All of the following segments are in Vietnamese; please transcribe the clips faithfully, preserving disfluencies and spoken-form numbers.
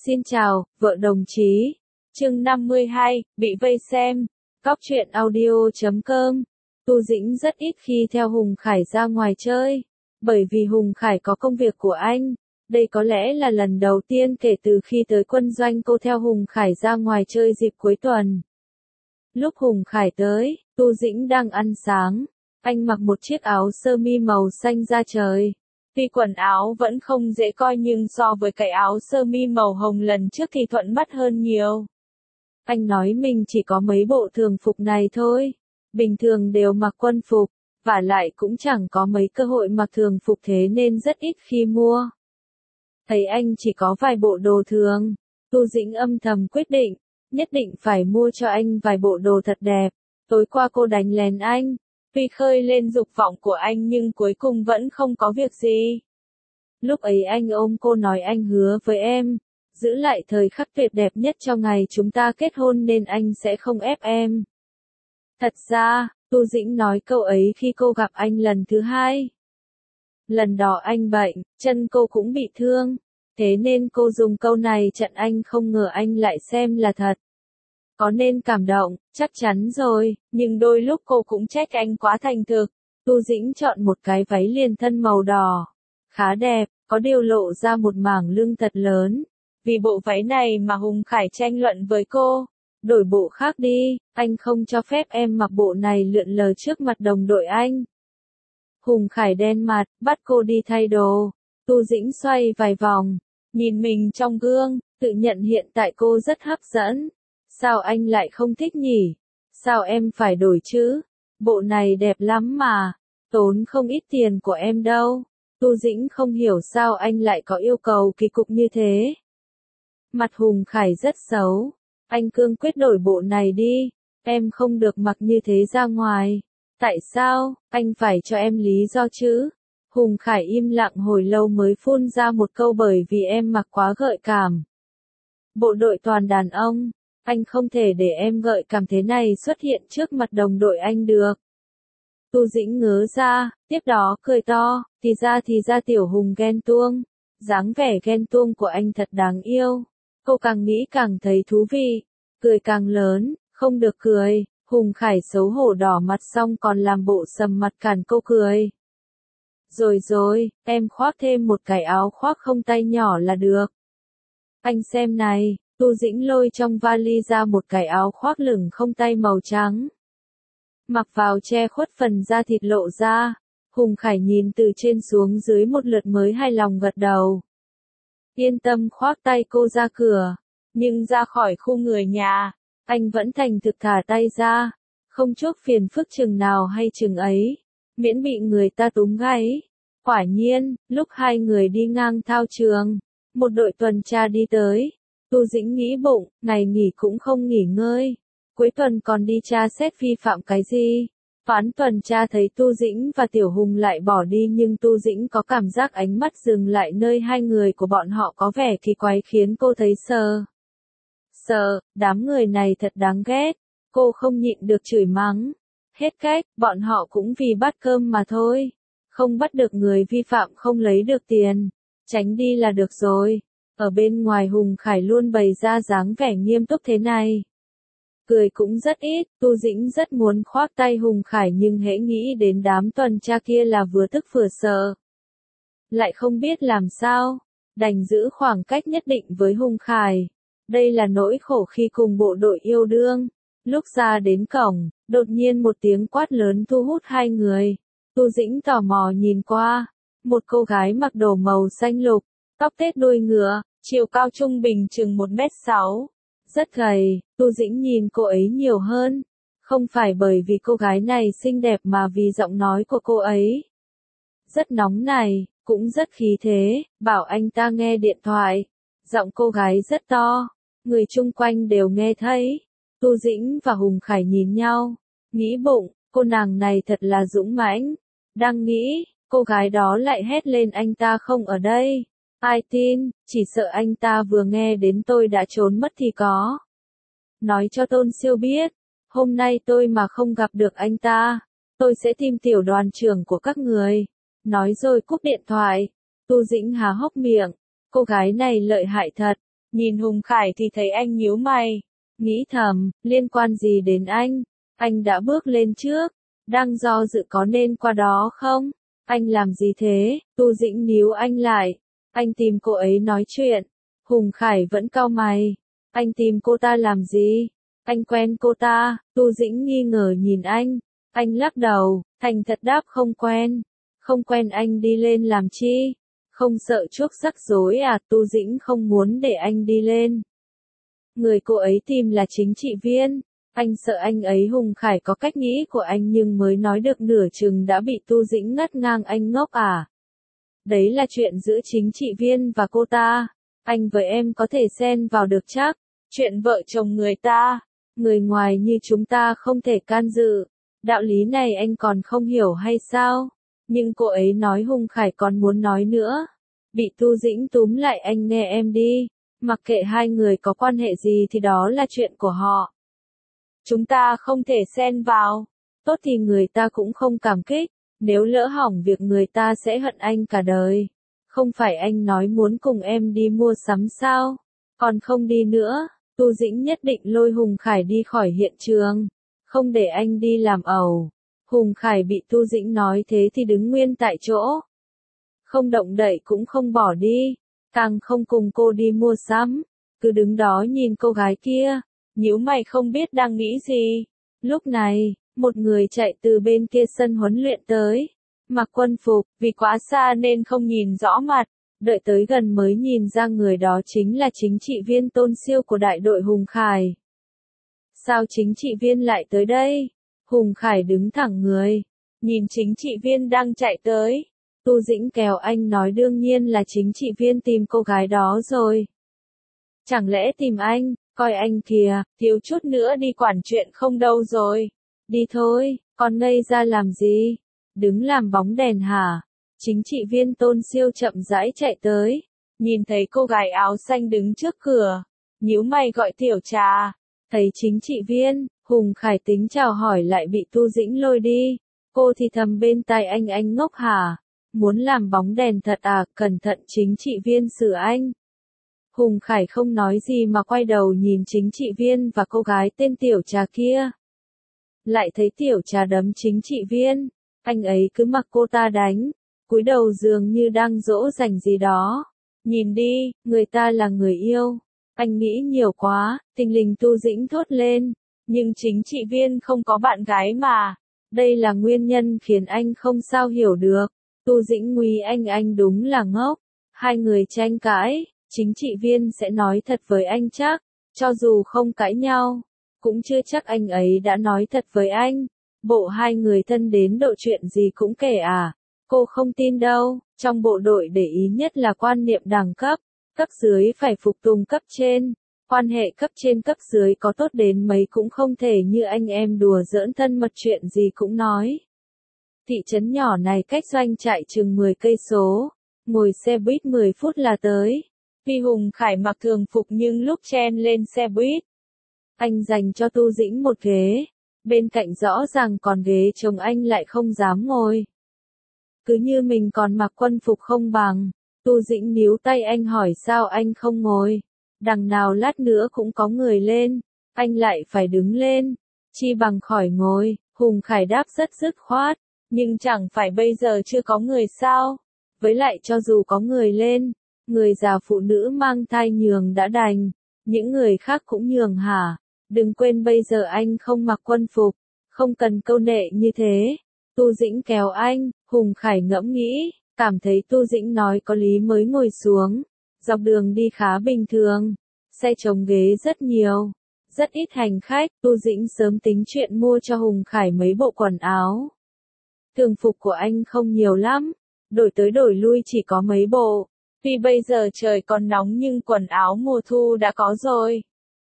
Xin chào, vợ đồng chí. Chương năm mươi hai, bị vây xem. Cóc truyện audio chấm com. Tu Dĩnh rất ít khi theo Hùng Khải ra ngoài chơi, bởi vì Hùng Khải có công việc của anh. Đây có lẽ là lần đầu tiên kể từ khi tới quân doanh cô theo Hùng Khải ra ngoài chơi dịp cuối tuần. Lúc Hùng Khải tới, Tu Dĩnh đang ăn sáng. Anh mặc một chiếc áo sơ mi màu xanh da trời. Tuy quần áo vẫn không dễ coi nhưng so với cái áo sơ mi màu hồng lần trước thì thuận mắt hơn nhiều. Anh nói mình chỉ có mấy bộ thường phục này thôi. Bình thường đều mặc quân phục, vả lại cũng chẳng có mấy cơ hội mặc thường phục thế nên rất ít khi mua. Thấy anh chỉ có vài bộ đồ thường, Tu Dĩnh âm thầm quyết định, nhất định phải mua cho anh vài bộ đồ thật đẹp. Tối qua cô đánh lén anh. Tuy khơi lên dục vọng của anh nhưng cuối cùng vẫn không có việc gì. Lúc ấy anh ôm cô nói anh hứa với em, giữ lại thời khắc tuyệt đẹp nhất trong ngày chúng ta kết hôn nên anh sẽ không ép em. Thật ra, Tu Dĩnh nói câu ấy khi cô gặp anh lần thứ hai. Lần đó anh bệnh, chân cô cũng bị thương, thế nên cô dùng câu này chặn anh, không ngờ anh lại xem là thật. Có nên cảm động, chắc chắn rồi, nhưng đôi lúc cô cũng trách anh quá thành thực. Tu Dĩnh chọn một cái váy liền thân màu đỏ, khá đẹp, có điều lộ ra một mảng lưng thật lớn. Vì bộ váy này mà Hùng Khải tranh luận với cô. Đổi bộ khác đi, anh không cho phép em mặc bộ này lượn lờ trước mặt đồng đội anh. Hùng Khải đen mặt, bắt cô đi thay đồ. Tu Dĩnh xoay vài vòng, nhìn mình trong gương, tự nhận hiện tại cô rất hấp dẫn. Sao anh lại không thích nhỉ? Sao em phải đổi chứ? Bộ này đẹp lắm mà, tốn không ít tiền của em đâu. Tu Dĩnh không hiểu sao anh lại có yêu cầu kỳ cục như thế. Mặt Hùng Khải rất xấu. Anh cương quyết đổi bộ này đi. Em không được mặc như thế ra ngoài. Tại sao? Anh phải cho em lý do chứ. Hùng Khải im lặng hồi lâu mới phun ra một câu, bởi vì em mặc quá gợi cảm. Bộ đội toàn đàn ông. Anh không thể để em gợi cảm thế này xuất hiện trước mặt đồng đội anh được. Tu Dĩnh ngớ ra, tiếp đó cười to, thì ra thì ra tiểu Hùng ghen tuông. Dáng vẻ ghen tuông của anh thật đáng yêu. Cô càng nghĩ càng thấy thú vị, cười càng lớn, không được cười. Hùng Khải xấu hổ đỏ mặt xong còn làm bộ sầm mặt cản cô cười. Rồi rồi, em khoác thêm một cái áo khoác không tay nhỏ là được. Anh xem này. Tu Dĩnh lôi trong vali ra một cái áo khoác lửng không tay màu trắng. Mặc vào che khuất phần da thịt lộ ra. Hùng Khải nhìn từ trên xuống dưới một lượt mới hài lòng gật đầu. Yên tâm khoác tay cô ra cửa. Nhưng ra khỏi khu người nhà, anh vẫn thành thực thả tay ra. Không chuốc phiền phức chừng nào hay chừng ấy. Miễn bị người ta túm gáy. Quả nhiên, lúc hai người đi ngang thao trường, một đội tuần tra đi tới. Tu Dĩnh nghĩ bụng, ngày nghỉ cũng không nghỉ ngơi. Cuối tuần còn đi tra xét vi phạm cái gì. Toán tuần tra thấy Tu Dĩnh và Tiểu Hùng lại bỏ đi, nhưng Tu Dĩnh có cảm giác ánh mắt dừng lại nơi hai người của bọn họ có vẻ kỳ quái khiến cô thấy sờ. Sờ, đám người này thật đáng ghét. Cô không nhịn được chửi mắng. Hết cách, bọn họ cũng vì bắt cơm mà thôi. Không bắt được người vi phạm không lấy được tiền. Tránh đi là được rồi. Ở bên ngoài Hùng Khải luôn bày ra dáng vẻ nghiêm túc thế này. Cười cũng rất ít. Tu Dĩnh rất muốn khoác tay Hùng Khải nhưng hễ nghĩ đến đám tuần tra kia là vừa tức vừa sợ. Lại không biết làm sao. Đành giữ khoảng cách nhất định với Hùng Khải. Đây là nỗi khổ khi cùng bộ đội yêu đương. Lúc ra đến cổng, đột nhiên một tiếng quát lớn thu hút hai người. Tu Dĩnh tò mò nhìn qua. Một cô gái mặc đồ màu xanh lục, tóc tết đuôi ngựa, chiều cao trung bình chừng một mét sáu. Rất gầy. Tu Dĩnh nhìn cô ấy nhiều hơn. Không phải bởi vì cô gái này xinh đẹp mà vì giọng nói của cô ấy. Rất nóng này, cũng rất khí thế, bảo anh ta nghe điện thoại. Giọng cô gái rất to, người chung quanh đều nghe thấy. Tu Dĩnh và Hùng Khải nhìn nhau, nghĩ bụng, cô nàng này thật là dũng mãnh. Đang nghĩ, cô gái đó lại hét lên anh ta không ở đây. Ai tin, chỉ sợ anh ta vừa nghe đến tôi đã trốn mất thì có. Nói cho Tôn Siêu biết, hôm nay tôi mà không gặp được anh ta, tôi sẽ tìm tiểu đoàn trưởng của các người. Nói rồi cúp điện thoại. Tu Dĩnh há hốc miệng, cô gái này lợi hại thật. Nhìn Hùng Khải thì thấy anh nhíu mày. Nghĩ thầm, liên quan gì đến anh? Anh đã bước lên trước. Đang do dự có nên qua đó không? Anh làm gì thế? Tu Dĩnh níu anh lại. Anh tìm cô ấy nói chuyện. Hùng Khải vẫn cau mày. Anh tìm cô ta làm gì? Anh quen cô ta. Tu Dĩnh nghi ngờ nhìn anh. Anh lắc đầu, thành thật đáp không quen. Không quen anh đi lên làm chi? Không sợ chuốc rắc rối à? Tu Dĩnh không muốn để anh đi lên. Người cô ấy tìm là chính trị viên. Anh sợ anh ấy. Hùng Khải có cách nghĩ của anh nhưng mới nói được nửa chừng đã bị Tu Dĩnh ngắt ngang. Anh ngốc à? Đấy là chuyện giữa chính trị viên và cô ta. Anh với em có thể xen vào được chắc. Chuyện vợ chồng người ta, người ngoài như chúng ta không thể can dự. Đạo lý này anh còn không hiểu hay sao? Nhưng cô ấy nói. Hùng Khải còn muốn nói nữa. Bị Tu Dĩnh túm lại. Anh nghe em đi. Mặc kệ hai người có quan hệ gì thì đó là chuyện của họ. Chúng ta không thể xen vào. Tốt thì người ta cũng không cảm kích. Nếu lỡ hỏng việc người ta sẽ hận anh cả đời. Không phải anh nói muốn cùng em đi mua sắm sao? Còn không đi nữa. Tu Dĩnh nhất định lôi Hùng Khải đi khỏi hiện trường. Không để anh đi làm ẩu. Hùng Khải bị Tu Dĩnh nói thế thì đứng nguyên tại chỗ. Không động đậy cũng không bỏ đi. Càng không cùng cô đi mua sắm. Cứ đứng đó nhìn cô gái kia. Nhíu mày không biết đang nghĩ gì. Lúc này, một người chạy từ bên kia sân huấn luyện tới. Mặc quân phục, vì quá xa nên không nhìn rõ mặt. Đợi tới gần mới nhìn ra người đó chính là chính trị viên Tôn Siêu của đại đội Hùng Khải. Sao chính trị viên lại tới đây? Hùng Khải đứng thẳng người. Nhìn chính trị viên đang chạy tới. Tu Dĩnh kéo anh nói đương nhiên là chính trị viên tìm cô gái đó rồi. Chẳng lẽ tìm anh, coi anh kìa, thiếu chút nữa đi quản chuyện không đâu rồi. Đi thôi, còn ngây ra làm gì? Đứng làm bóng đèn hả? Chính trị viên Tôn Siêu chậm rãi chạy tới. Nhìn thấy cô gái áo xanh đứng trước cửa. Nhíu mày gọi Tiểu Trà. Thấy chính trị viên, Hùng Khải tính chào hỏi lại bị Tu Dĩnh lôi đi. Cô thì thầm bên tai anh. Anh ngốc hả? Muốn làm bóng đèn thật à? Cẩn thận chính trị viên xử anh. Hùng Khải không nói gì mà quay đầu nhìn chính trị viên và cô gái tên Tiểu Trà kia. Lại thấy Tiểu Trà đấm chính trị viên. Anh ấy cứ mặc cô ta đánh. Cúi đầu dường như đang dỗ dành gì đó. Nhìn đi, người ta là người yêu. Anh nghĩ nhiều quá. Thình lình Tu Dĩnh thốt lên. Nhưng chính trị viên không có bạn gái mà. Đây là nguyên nhân khiến anh không sao hiểu được. Tu Dĩnh nguy anh. Anh đúng là ngốc. Hai người tranh cãi. Chính trị viên sẽ nói thật với anh chắc. Cho dù không cãi nhau. Cũng chưa chắc anh ấy đã nói thật với anh. Bộ hai người thân đến độ chuyện gì cũng kể à. Cô không tin đâu. Trong bộ đội để ý nhất là quan niệm đẳng cấp. Cấp dưới phải phục tùng cấp trên. Quan hệ cấp trên cấp dưới có tốt đến mấy cũng không thể như anh em đùa giỡn thân mật chuyện gì cũng nói. Thị trấn nhỏ này cách doanh trại chừng mười cây số. Ngồi xe buýt mười phút là tới. Vì Hùng Khải mặc thường phục nhưng lúc chen lên xe buýt. Anh dành cho Tu Dĩnh một ghế. Bên cạnh rõ ràng còn ghế trống anh lại không dám ngồi. Cứ như mình còn mặc quân phục không bằng. Tu Dĩnh níu tay anh hỏi sao anh không ngồi. Đằng nào lát nữa cũng có người lên. Anh lại phải đứng lên. Chi bằng khỏi ngồi. Hùng Khải đáp rất dứt khoát. Nhưng chẳng phải bây giờ chưa có người sao. Với lại cho dù có người lên. Người già phụ nữ mang thai nhường đã đành. Những người khác cũng nhường hả? Đừng quên bây giờ anh không mặc quân phục. Không cần câu nệ như thế. Tu Dĩnh kéo anh. Hùng Khải ngẫm nghĩ. Cảm thấy Tu Dĩnh nói có lý mới ngồi xuống. Dọc đường đi khá bình thường. Xe trống ghế rất nhiều. Rất ít hành khách. Tu Dĩnh sớm tính chuyện mua cho Hùng Khải mấy bộ quần áo. Thường phục của anh không nhiều lắm. Đổi tới đổi lui chỉ có mấy bộ. Tuy bây giờ trời còn nóng nhưng quần áo mùa thu đã có rồi.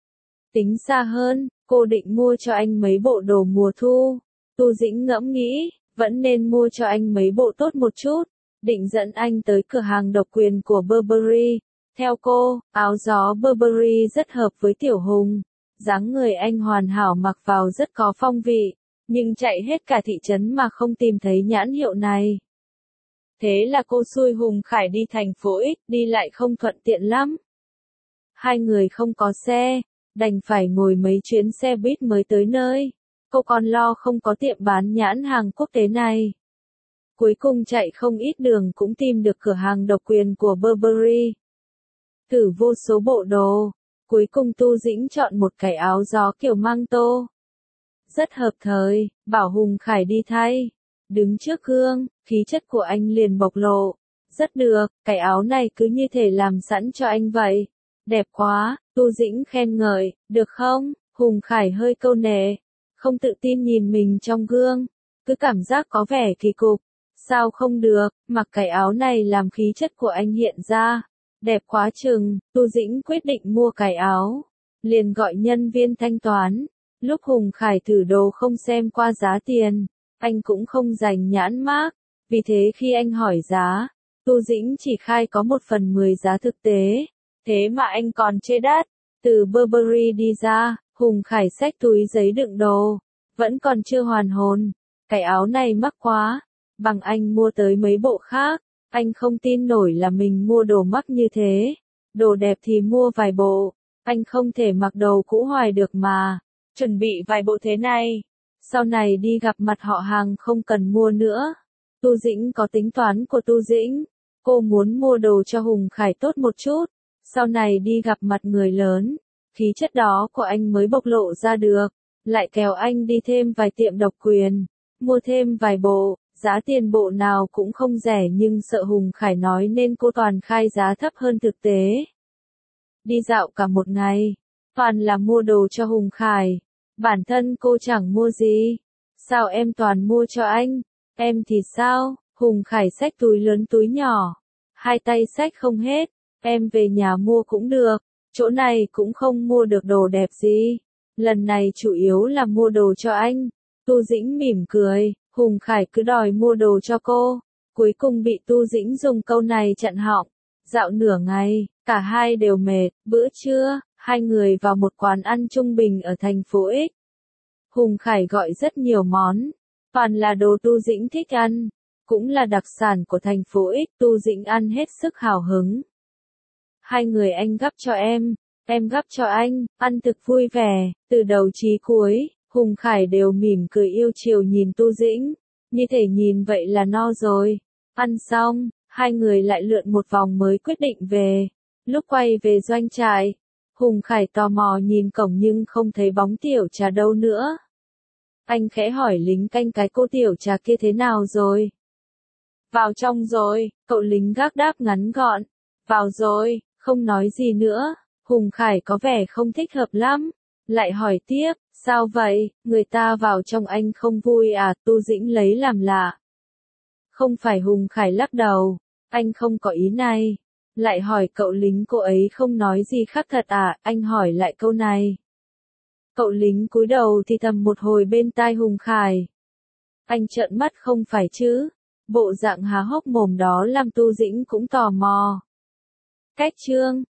Tính xa hơn, cô định mua cho anh mấy bộ đồ mùa thu. Tu Dĩnh ngẫm nghĩ, vẫn nên mua cho anh mấy bộ tốt một chút. Định dẫn anh tới cửa hàng độc quyền của Burberry. Theo cô, áo gió Burberry rất hợp với Tiểu Hùng. Dáng người anh hoàn hảo mặc vào rất có phong vị. Nhưng chạy hết cả thị trấn mà không tìm thấy nhãn hiệu này. Thế là cô xui Hùng Khải đi thành phố X, đi lại không thuận tiện lắm. Hai người không có xe, đành phải ngồi mấy chuyến xe buýt mới tới nơi. Cô còn lo không có tiệm bán nhãn hàng quốc tế này. Cuối cùng chạy không ít đường cũng tìm được cửa hàng độc quyền của Burberry. Thử vô số bộ đồ, cuối cùng Tu Dĩnh chọn một cái áo gió kiểu mang tô. Rất hợp thời, bảo Hùng Khải đi thay. Đứng trước gương, khí chất của anh liền bộc lộ. Rất được, cái áo này cứ như thể làm sẵn cho anh vậy. Đẹp quá, Tu Dĩnh khen ngợi, được không? Hùng Khải hơi câu nệ, không tự tin nhìn mình trong gương, cứ cảm giác có vẻ kỳ cục. Sao không được, mặc cái áo này làm khí chất của anh hiện ra. Đẹp quá chừng, Tu Dĩnh quyết định mua cái áo. Liền gọi nhân viên thanh toán. Lúc Hùng Khải thử đồ không xem qua giá tiền, anh cũng không dành nhãn mác. Vì thế khi anh hỏi giá, Tu Dĩnh chỉ khai có một phần mười giá thực tế. Thế mà anh còn chê đắt. Từ Burberry đi ra, Hùng Khải xách túi giấy đựng đồ. Vẫn còn chưa hoàn hồn. Cái áo này mắc quá. Bằng anh mua tới mấy bộ khác. Anh không tin nổi là mình mua đồ mắc như thế. Đồ đẹp thì mua vài bộ. Anh không thể mặc đồ cũ hoài được mà. Chuẩn bị vài bộ thế này. Sau này đi gặp mặt họ hàng không cần mua nữa. Tu Dĩnh có tính toán của Tu Dĩnh. Cô muốn mua đồ cho Hùng Khải tốt một chút. Sau này đi gặp mặt người lớn. Khí chất đó của anh mới bộc lộ ra được. Lại kéo anh đi thêm vài tiệm độc quyền. Mua thêm vài bộ. Giá tiền bộ nào cũng không rẻ nhưng sợ Hùng Khải nói nên cô toàn khai giá thấp hơn thực tế. Đi dạo cả một ngày. Toàn là mua đồ cho Hùng Khải. Bản thân cô chẳng mua gì. Sao em toàn mua cho anh? Em thì sao? Hùng Khải xách túi lớn túi nhỏ. Hai tay xách không hết. Em về nhà mua cũng được. Chỗ này cũng không mua được đồ đẹp gì. Lần này chủ yếu là mua đồ cho anh. Tu Dĩnh mỉm cười. Hùng Khải cứ đòi mua đồ cho cô. Cuối cùng bị Tu Dĩnh dùng câu này chặn họng. Dạo nửa ngày, cả hai đều mệt. Bữa trưa, hai người vào một quán ăn trung bình ở thành phố X. Hùng Khải gọi rất nhiều món. Toàn là đồ Tu Dĩnh thích ăn. Cũng là đặc sản của thành phố X. Tu Dĩnh ăn hết sức hào hứng. Hai người anh gắp cho em, em gắp cho anh, ăn thực vui vẻ. Từ đầu chí cuối, Hùng Khải đều mỉm cười yêu chiều nhìn Tu Dĩnh. Như thể nhìn vậy là no rồi. Ăn xong, hai người lại lượn một vòng mới quyết định về. Lúc quay về doanh trại, Hùng Khải tò mò nhìn cổng nhưng không thấy bóng tiểu trà đâu nữa. Anh khẽ hỏi lính canh cái cô tiểu trà kia thế nào rồi? Vào trong rồi, cậu lính gác đáp ngắn gọn. Vào rồi, không nói gì nữa. Hùng Khải có vẻ không thích hợp lắm. Lại hỏi tiếp, sao vậy, người ta vào trong anh không vui à? Tu Dĩnh lấy làm lạ. Không phải. Hùng Khải lắc đầu, anh không có ý này. Lại hỏi cậu lính cô ấy không nói gì khác thật à? Anh hỏi lại câu này. Cậu lính cúi đầu thì thầm một hồi bên tai Hùng Khải. Anh trợn mắt không phải chứ? Bộ dạng há hốc mồm đó làm Tu Dĩnh cũng tò mò. Cách chương